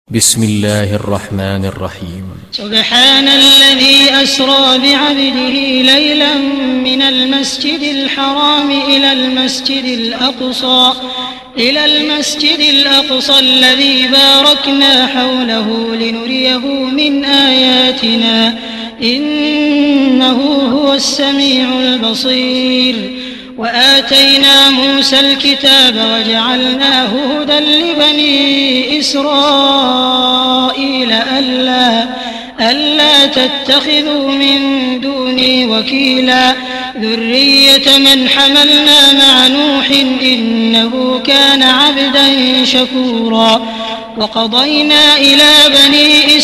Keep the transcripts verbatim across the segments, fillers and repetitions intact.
بسم الله الرحمن الرحيم. سبحان الذي أسرى بعبده ليلا من المسجد الحرام إلى المسجد الأقصى إلى المسجد الأقصى الذي باركنا حوله لنريه من آياتنا إنه هو السميع البصير. وآتينا موسى الكتاب وجعلناه هدى لبني إسرائيل ألا, ألا تتخذوا من دوني وكيلا ذرية من حملنا مع نوح إنه كان عبدا شكورا. وقضينا إلى بني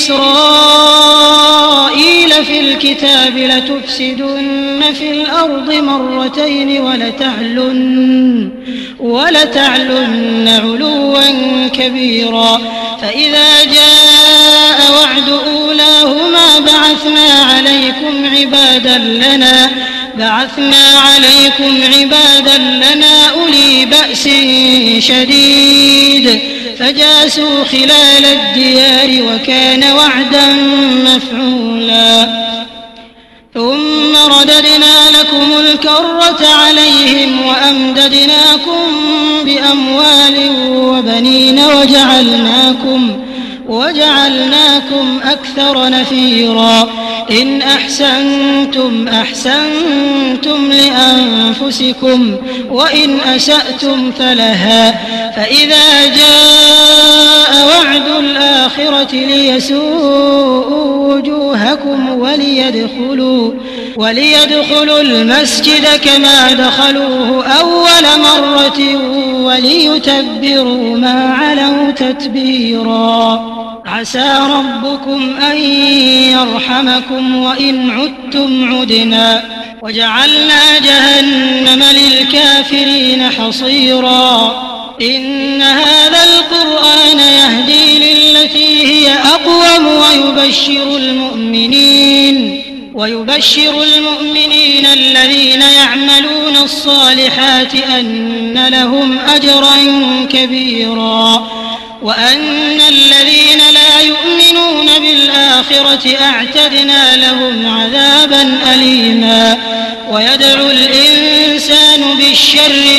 إسرائيل في الكتاب لتفسدن في الأرض مرتين ولتعلن, ولتعلن علوا كبيرا. فإذا جاء وعد أولاهما بعثنا عليكم عبادا لنا بعثنا عليكم عبادا لنا أولي بأس شديد فجاسوا خلال الديار وكان وعدا مفعولا. ثم رددنا لكم الكرة عليهم وأمددناكم بأموال وبنين وجعلناكم وجعلناكم أكثر نفيرا. إن أحسنتم أحسنتم لأنفسكم وإن أسأتم فلها. فإذا جاء وعد الآخرة ليسوءوا وجوهكم وليدخلوا, وليدخلوا المسجد كما دخلوه أول مرة وليتبروا ما علوا تتبيرا. عسى ربكم أن يرحمكم وإن عدتم عدنا وجعلنا جهنم للكافرين حصيرا. إن هذا القرآن يهدي للتي هي أقوم ويبشر المؤمنين ويبشر المؤمنين الذين يعملون الصالحات أن لهم أجرا كبيرا وأن الذين لا يؤمنون بالآخرة أعتدنا لهم عذابا أليما. ويدعو الإنسان بالشر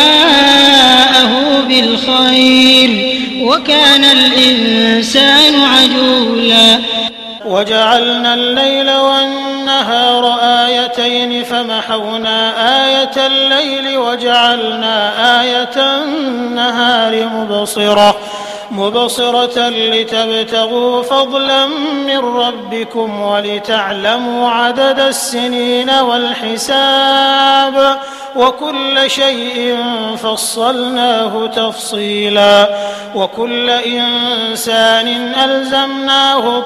دعاءه بالخير وكان الإنسان عجولا. وجعلنا الليل والنهار آيتين فمحونا آية الليل وجعلنا آية النهار مبصرة مبصرة لتبتغوا فضلا من ربكم ولتعلموا عدد السنين والحساب وكل شيء فصلناه تفصيلا. وكل إنسان ألزمناه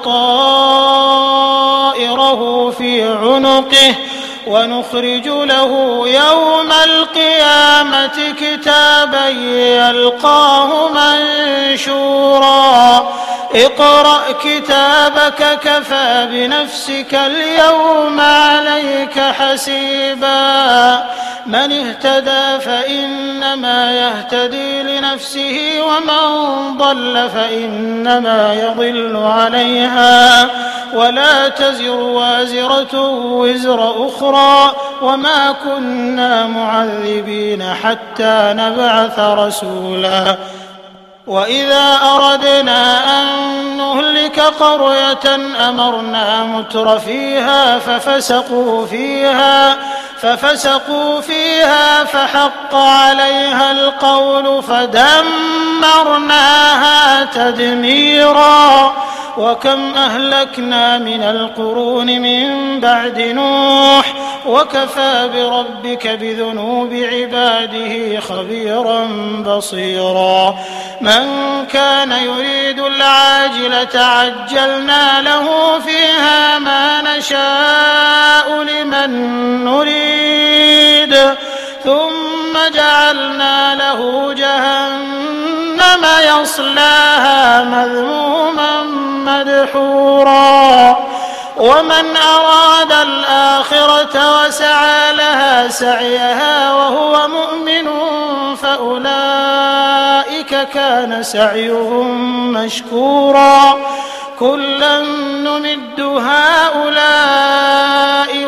طائره في عنقه ونخرج له يوم القيامة كتابا يلقاه منشورا. اقرأ كتابك كفى بنفسك اليوم عليك حسيبا. من اهتدى فإنما يهتدي لنفسه ومن ضل فإنما يضل عليها ولا تزر وازرة وزر أخرى وما كنا معذبين حتى نبعث رسولا. وإذا أردنا أن نهلك قرية أمرنا متر فيها ففسقوا فيها ففسقوا فيها فحق عليها القول فدمرناها تدميرا. وكم أهلكنا من القرون من بعد نوح وكفى بربك بذنوب عباده خبيرا بصيرا. من كان يريد العاجلة عجلنا له فيها ما نشاء لمن نريد ثم جعلنا له جهنم يصلاها مذموما مدحورا. ومن أراد الآخرة وسعى لها سعيها وهو مؤمن فأولئك أولئك كان سعيهم مشكورا كلا نمد هؤلاء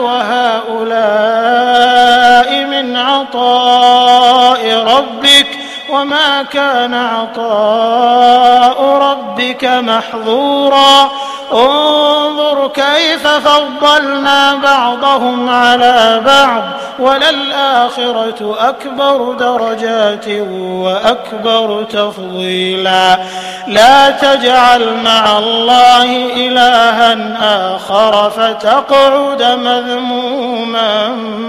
وهؤلاء من عطاء ربك وما كان عطاء ربك محظورا انظر كيف فضلنا بعضهم على بعض وللآخرة أكبر درجات وأكبر تفضيلا لا تجعل مع الله إلها آخر فتقعد مذموما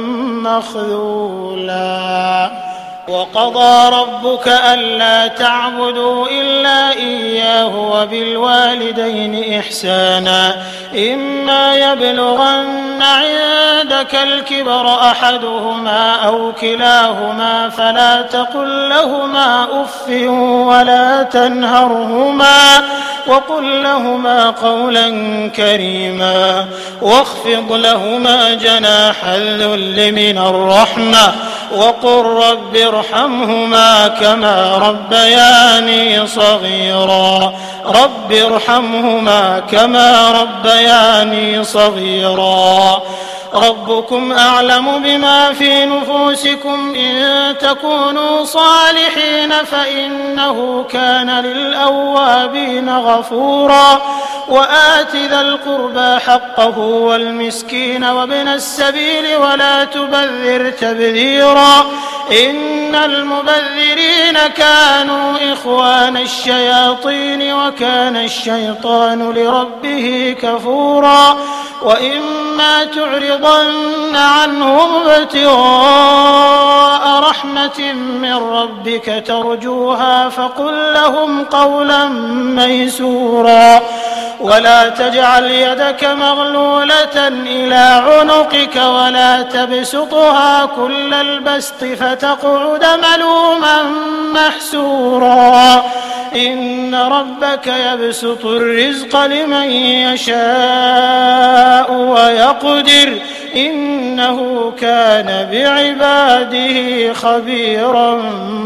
مخذولا وقضى ربك ألا تعبدوا إلا إياه وبالوالدين إحسانا إما يبلغن عندك الكبر أحدهما أو كلاهما فلا تقل لهما أف ولا تنهرهما وقل لهما قولا كريما واخفض لهما جناح الذل من الرحمة وقل رب ارحمهما كما ربياني صغيرا رب ارحمهما كما ربياني صغيرا ربكم أعلم بما في نفوسكم إن تكونوا صالحين فإنه كان للأوابين غفورا وآت ذا القربى حقه والمسكين وابن السبيل ولا تبذر تبذيرا إن المبذرين كانوا إخوان الشياطين وكان الشيطان لربه كفورا وإما تعرضن عنهم ابتغاء رحمة من ربك ترجوها فقل لهم قولا ميسورا ولا تجعل يدك مغلولة إلى عنقك ولا تبسطها كل البسط فتقعد ملوما محسورا إن ربك يبسط الرزق لمن يشاء ويقدر إنه كان بعباده خبيرا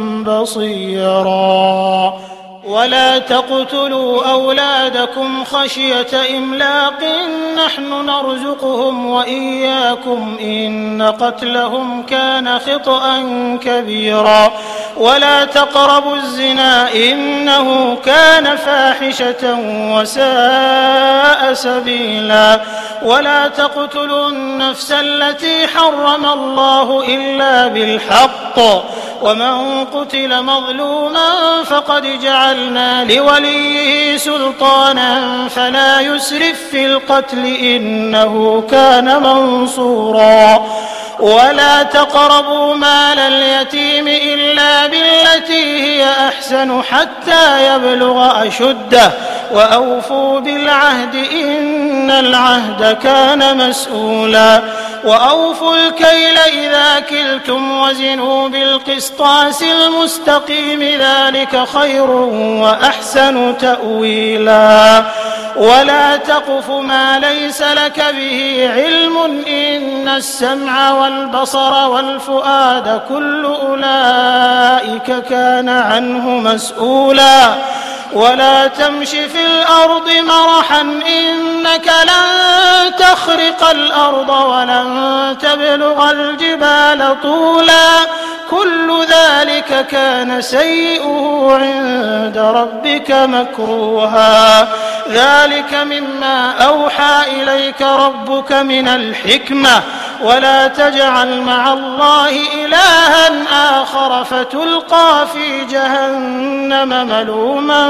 بصيرا ولا تقتلوا أولادكم خشية إملاق نحن نرزقهم وإياكم إن قتلهم كان خطأ كبيرا ولا تقربوا الزنا إنه كان فاحشة وساء سبيلا ولا تقتلوا النفس التي حرم الله إلا بالحق ومن قتل مظلوما فقد جعلنا لوليه سلطانا فلا يسرف في القتل إنه كان منصورا ولا تقربوا مال اليتيم إلا بالتي هي أحسن حتى يبلغ أشده وأوفوا بالعهد إن العهد كان مسؤولا وأوفوا الكيل إذا كلتم وزنوا بالقسطاس المستقيم ذلك خير وأحسن تأويلا ولا تقف ما ليس لك به علم إن السمع والبصر والفؤاد كل أولئك كان عنه مسؤولا ولا تمش في الأرض مرحا إنك لن تخرق الأرض ولن تبلغ الجبال طولا كل ذلك كان سيئه عند ربك مكروها ذلك مما أوحى إليك ربك من الحكمة ولا تجعل مع الله إلها آخر فتلقى في جهنم ملوما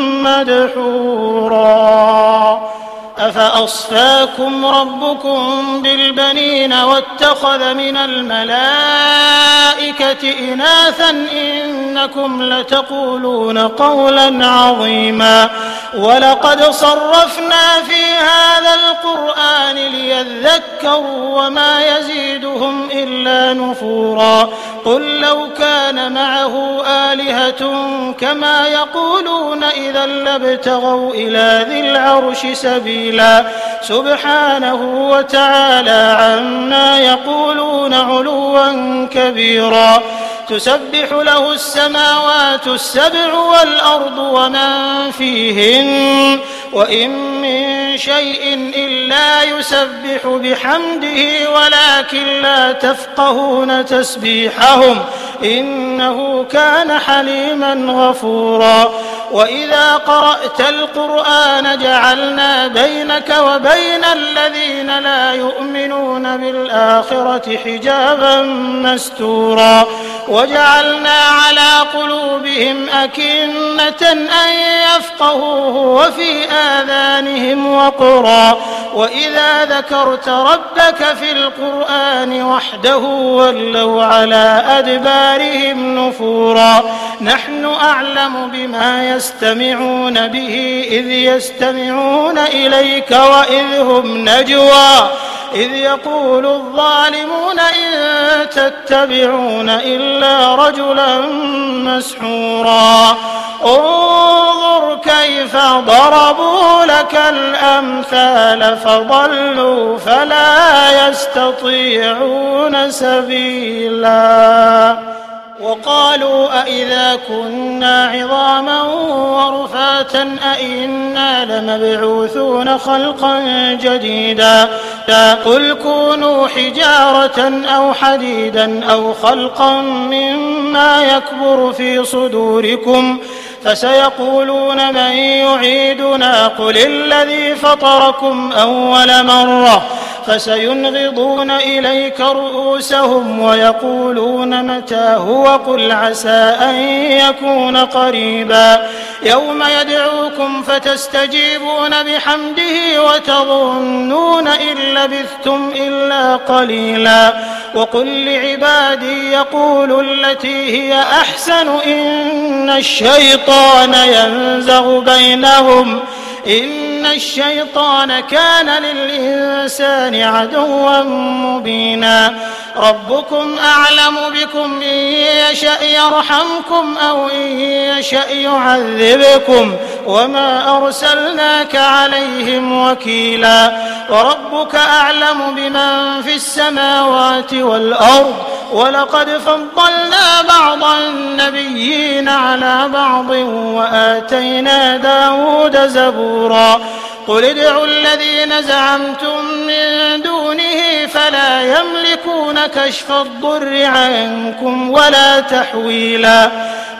مدحورا أفأصفاكم ربكم بالبنين واتخذ من الملائكة إناثا إنكم لتقولون قولا عظيما ولقد صرفنا في هذا القرآن ليذكروا وما يزيدهم إلا نفورا قل لو كان معه آلهة كما يقولون إذا لابتغوا إلى ذي العرش سبيلا سبحانه وتعالى عما يقولون علوا كبيرا تسبح له السماوات السبع والأرض ومن فيهن وإن من شيء إلا يسبح بحمده ولكن لا تفقهون تسبيحهم إنه كان حليما غفورا وإذا قرأت القرآن جعلنا بينك وبين الذين لا يؤمنون بالآخرة حجابا مستورا وجعلنا على قلوبهم أكنة أن يفقهوه وفي آذانهم وقرا وإذا ذكرت ربك في القرآن وحده ولوا على أدبارهم نفورا نحن أعلم بما يستمعون به إذ يستمعون إليك وإذ هم نجوى إذ يقول الظالمون إن تتبعون إلا رجلا مسحورا انظر كيف ضربوا لك الأمثال فضلوا فلا يستطيعون سبيلا وقالوا أئذا كنا عظاما ورفاتا أئنا لمبعوثون خلقا جديدا قل كونوا حجارة أو حديدا أو خلقا مما يكبر في صدوركم فسيقولون من يعيدنا قل الذي فطركم أول مرة فسينغضون إليك رؤوسهم ويقولون متى هو قل عسى أن يكون قريبا يوم يدعوكم فتستجيبون بحمده وتظنون إن لبثتم إلا قليلا وقل لعبادي يقولوا التي هي أحسن إن الشيطان ينزغ بينهم إن الشيطان كان للإنسان عدوا مبينا ربكم أعلم بكم إن يشأ يرحمكم أو إن يشأ يعذبكم وما أرسلناك عليهم وكيلا وربك أعلم بمن في السماوات والأرض ولقد فضلنا بعض النبيين على بعض وآتينا داود زبورا قل ادعوا الذين زعمتم من دونه فلا يملكون كشف الضر عنكم ولا تحويلا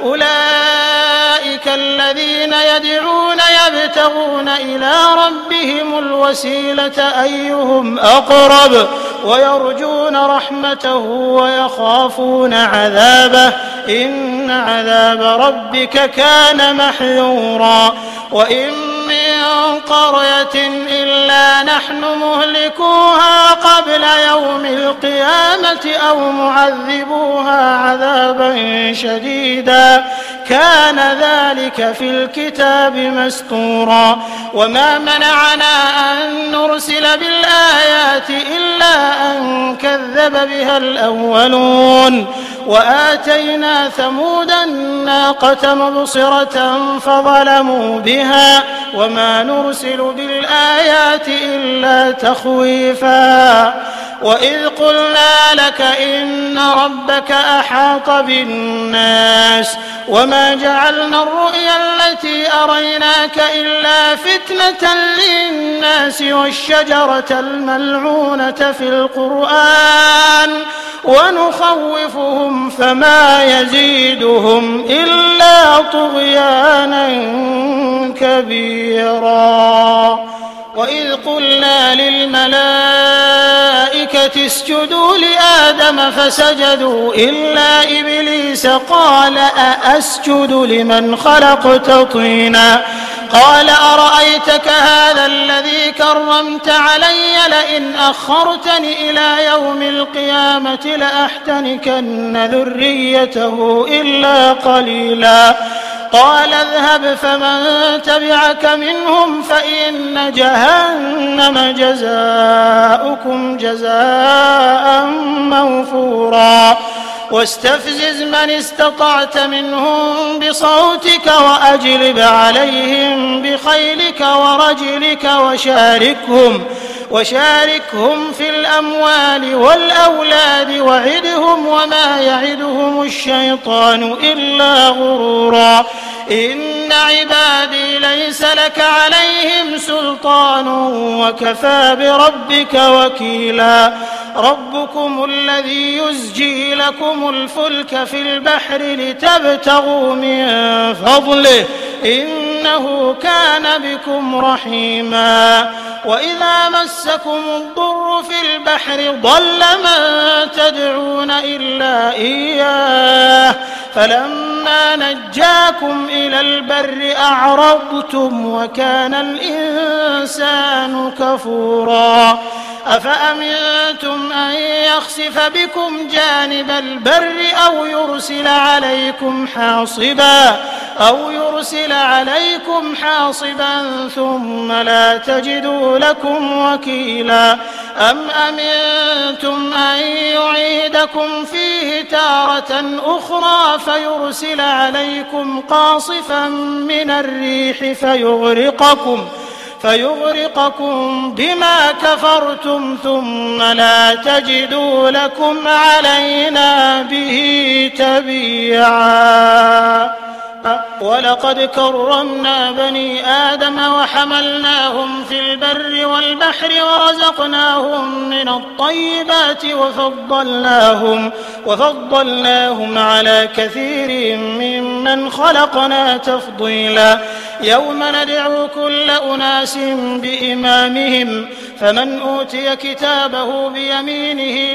أولئك الذين يدعون يبتغون إلى ربهم الوسيلة أيهم أقرب ويرجون رحمته ويخافون عذابه إن عذاب ربك كان محذورا وإن من قرية إلا نحن مهلكوها قبل يوم القيامة أو معذبوها عذابا شديدا كان ذلك في الكتاب مسطورا وما منعنا أن نرسل بالآيات إلا أن كذب بها الأولون وآتينا ثمود الناقة مبصرة فظلموا بها وما نرسل بالآيات إلا تخويفا وإذ قلنا لك إن ربك أحاط بالناس وما جعلنا الرؤيا التي أريناك إلا فتنة للناس والشجرة الملعونة في القرآن ونخوفهم فما يزيدهم إلا طغيانا كبيرا وإذ قلنا للملائكة اسجدوا لآدم فسجدوا إلا إبليس قال أأسجد لمن خلقت طينا قال أرأيتك هذا الذي كرمت علي لئن أخرتني إلى يوم القيامة لأحتنكن ذريته إلا قليلا قال اذهب فمن تبعك منهم فإن جهنم جزاؤكم جزاء موفورا واستفزز من استطعت منهم بصوتك وأجلب عليهم بخيلك ورجلك وشاركهم وشاركهم في الأموال والأولاد وعدهم وما يعدهم الشيطان إلا غرورا إن عبادي ليس لك عليهم سلطان وكفى بربك وكيلا ربكم الذي يزجي لكم الفلك في البحر لتبتغوا من فضله إنه كان بكم رحيما وإذا مسكم الضر في البحر ضل من تدعون إلا إياه فلما نجاكم إلى البر أعرضتم وكان الإنسان كفورا أفأمنتم أن يخسف بكم جانب البر أو يرسل عليكم حاصبا أو يرسل عليكم حاصبا ثم لا تجدوا لكم وكيلا أم أمنتم أن يعيدكم فيه تارة أخرى فيرسل عليكم قاصفا من الريح فيغرقكم فيغرقكم بما كفرتم ثم لا تجدوا لكم علينا به تبيعا ولقد كرمنا بني آدم وحملناهم في البر والبحر ورزقناهم من الطيبات وفضلناهم, وفضلناهم على كثير ممن خلقنا تفضيلا يوم ندعو كل أناس بإمامهم فمن أوتي كتابه بيمينه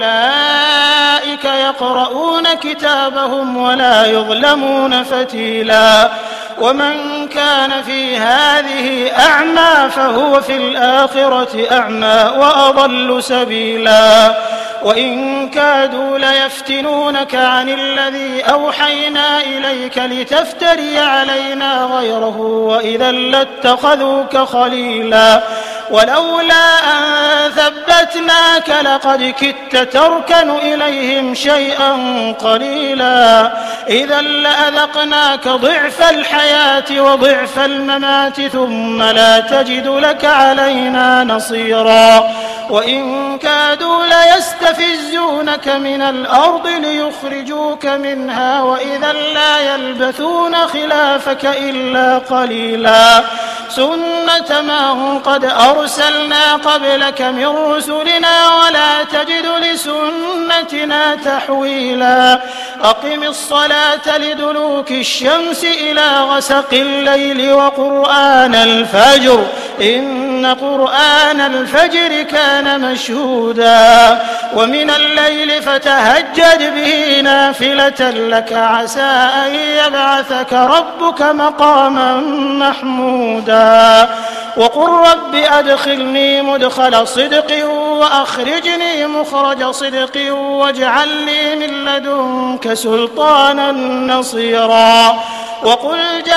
فأولئك يقرؤون كتابهم ولا يظلمون فتيلا ومن كان في هذه أعمى فهو في الآخرة أعمى وأضل سبيلا وإن كادوا ليفتنونك عن الذي أوحينا إليك لتفتري علينا غيره وإذا لاتخذوك خليلا ولولا أن ثبتناك لقد كدت تركن إليهم شيئا قليلا إذا لأذقناك ضعف الحياة وضعف الممات ثم لا تجد لك علينا نصيرا وإن كادوا ليستفزونك من الأرض ليخرجوك منها وإذا لا يلبثون خلافك إلا قليلا سنة من قد أرسلنا قبلك من رسلنا ولا تجد لسنتنا تحويلا أقم الصلاة لدلوك الشمس إلى غسق الليل وقرآن الفجر إن قرآن الفجر كان مشهودا ومن الليل فتهجد به نافلة لك عسى أن يبعثك ربك مقاما محمودا وقل رب أدخلني مدخل صدق وأخرجني مخرج صدق واجعل لي من لدنك سلطانا نصيرا وقل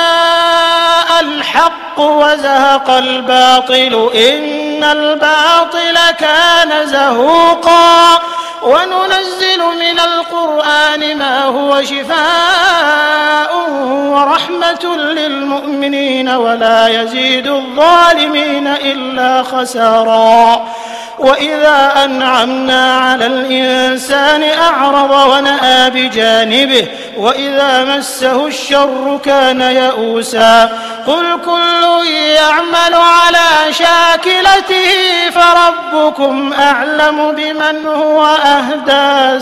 جاء الحق وزهق الباطل إن الباطل كان زهوقا وننزل من القرآن ما هو شفاء ورحمة للمؤمنين ولا يزيد الظالمين إلا خسارا وإذا أنعمنا على الإنسان أعرض ونأى بجانبه وإذا مسه الشر كان يئوسا قل كل يعمل على شاكلته فربكم أعلم بمن هو أهدى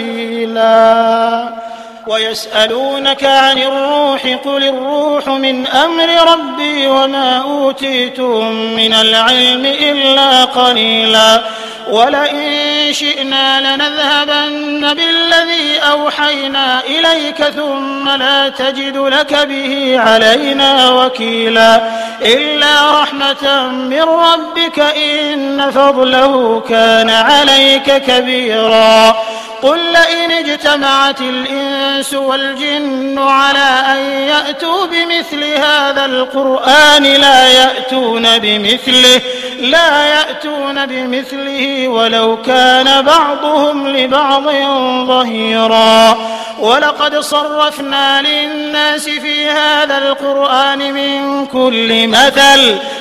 سبيلا ويسألونك عن الروح قل الروح من أمر ربي وما أوتيتم من العلم إلا قليلا ولئن شئنا لنذهبن بالذي أوحينا إليك ثم لا تجد لك به علينا وكيلا إلا رحمة من ربك إن فضله كان عليك كبيرا قل لئن اجتمعت الإنس والجن على أن يأتوا بمثل هذا القرآن لا يأتون بمثله لا يأتون بمثله ولو كان بعضهم لبعض ظهيرا ولقد صرفنا للناس في هذا القرآن من كل مثل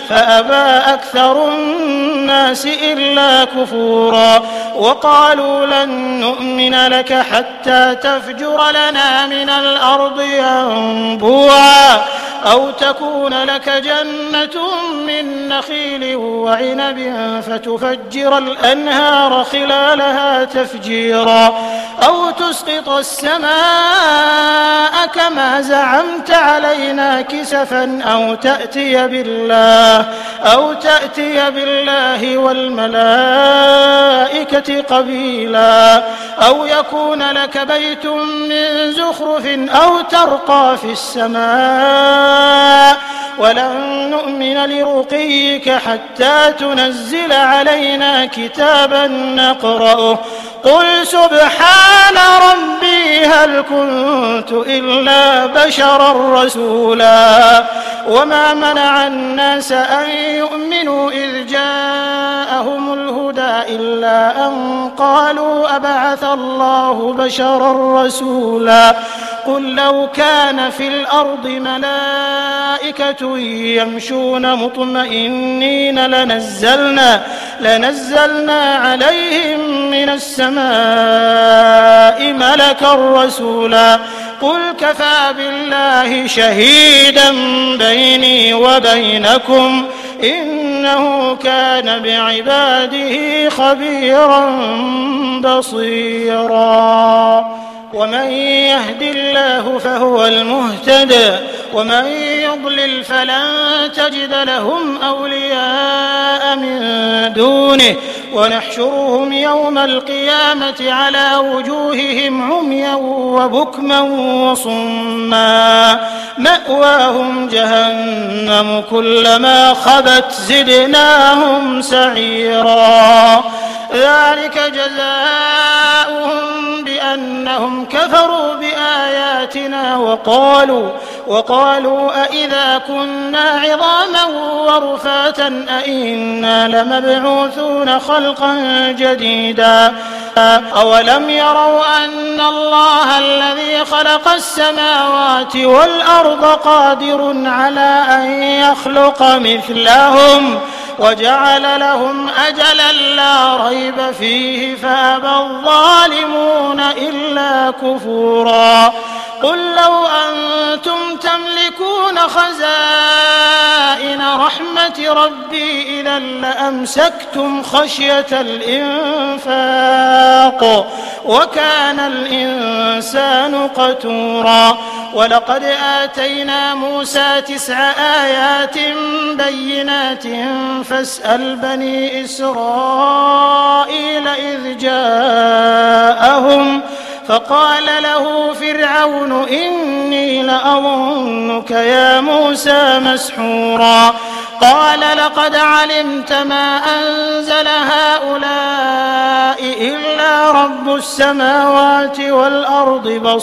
فأبى أكثر الناس إلا كفورا وقالوا لن نؤمن لك حتى تفجر لنا من الأرض ينبوعا أو تكون لك جنة من نخيل وعنب فتفجر الأنهار خلالها تفجيرا أو تسقط السماء كما زعمت علينا كسفا أو تأتي بالله أو تأتي بالله والملائكة قبيلا أو يكون لك بيت من زخرف أو ترقى في السماء ولن نؤمن لرقيك حتى تنزل علينا كتابا نقرأه قل سبحان ربي هل كنت إلا بشرا رسولا وما منع الناس أن يؤمنوا إذ جاءهم الهدى إلا أن قالوا أبعث الله بشرا رسولا قل لو كان في الأرض ملائكة يمشون مطمئنين لنزلنا, لنزلنا عليهم من السماء ملكا رسولا قل كفى بالله شهيدا بيني وبينكم إنه كان بعباده خبيرا بصيرا ومن يهد الله فهو المهتد ومن يضلل فلن تجد لهم أولياء من دونه ونحشرهم يوم القيامة على وجوههم عميا وبكما وصما مأواهم جهنم كلما خبت زدناهم سعيرا ذلك جزاؤهم بأنهم كفروا بآياتنا وقالوا وقالوا أئذا كنا عظاما ورفاتا أئنا لمبعوثون خلقا جديدا أولم يروا أن الله الذي خلق السماوات والأرض قادر على أن يخلق مثلهم وجعل لهم أجلا لا ريب فيه فأبى الظالمون إلا كفورا قل لو أنتم تملكون خزائن رحمة ربي إذا لأمسكتم خشية الإنفاق وكان الإنسان قتورا ولقد آتينا موسى تسع آيات بينات فاسأل بني إسرائيل إذ جاءهم فقال له فرعون إني لأظنك يا موسى مسحورا قال لقد علمت ما أنزل هؤلاء إلا رب السماوات والأرض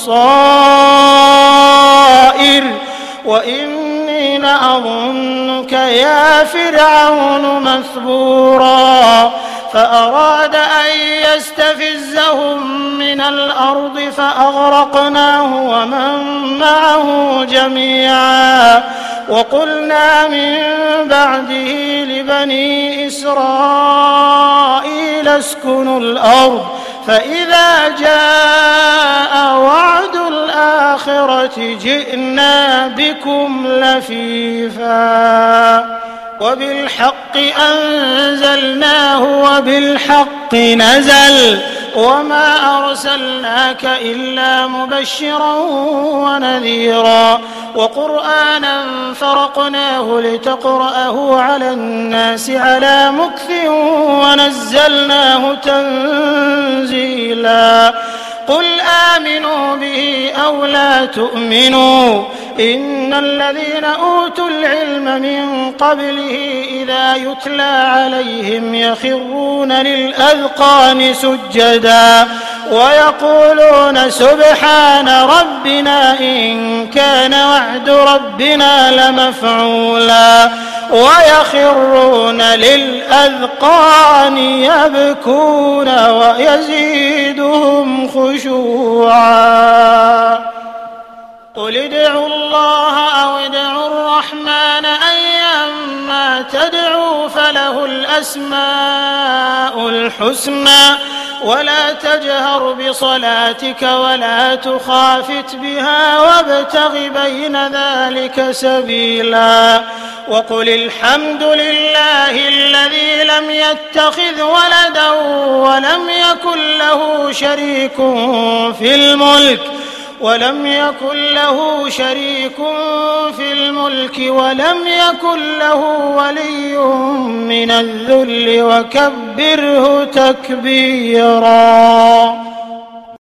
بصائر وإني لأظنك يا فرعون مثبورا فأراد أن يستفزهم من الأرض فأغرقناه ومن معه جميعا وقلنا من بعده لبني إسرائيل اسكنوا الأرض فإذا جاء وعد الآخرة جئنا بكم لفيفا وبالحق أنزلناه وبالحق نزل وما أرسلناك إلا مبشرا ونذيرا وقرآنا فرقناه لتقرأه على الناس على مكث ونزلناه تنزيلا قل آمنوا به أو لا تؤمنوا إن الذين أوتوا العلم من قبله إذا يتلى عليهم يخرون للأذقان سجدا ويقولون سبحان ربنا إن كان وعد ربنا لمفعولا ويخرون للأذقان يبكون ويزيدهم خشوعا قل ادعوا الله أو ادعوا الرحمن أيما أيما تدعوا فله الأسماء الحسنى ولا تجهر بصلاتك ولا تخافت بها وابتغ بين ذلك سبيلا وقل الحمد لله الذي لم يتخذ ولدا ولم يكن له شريك في الملك ولم يكن له شريك في الملك ولم يكن له ولي من الذل وكبره تكبيرا.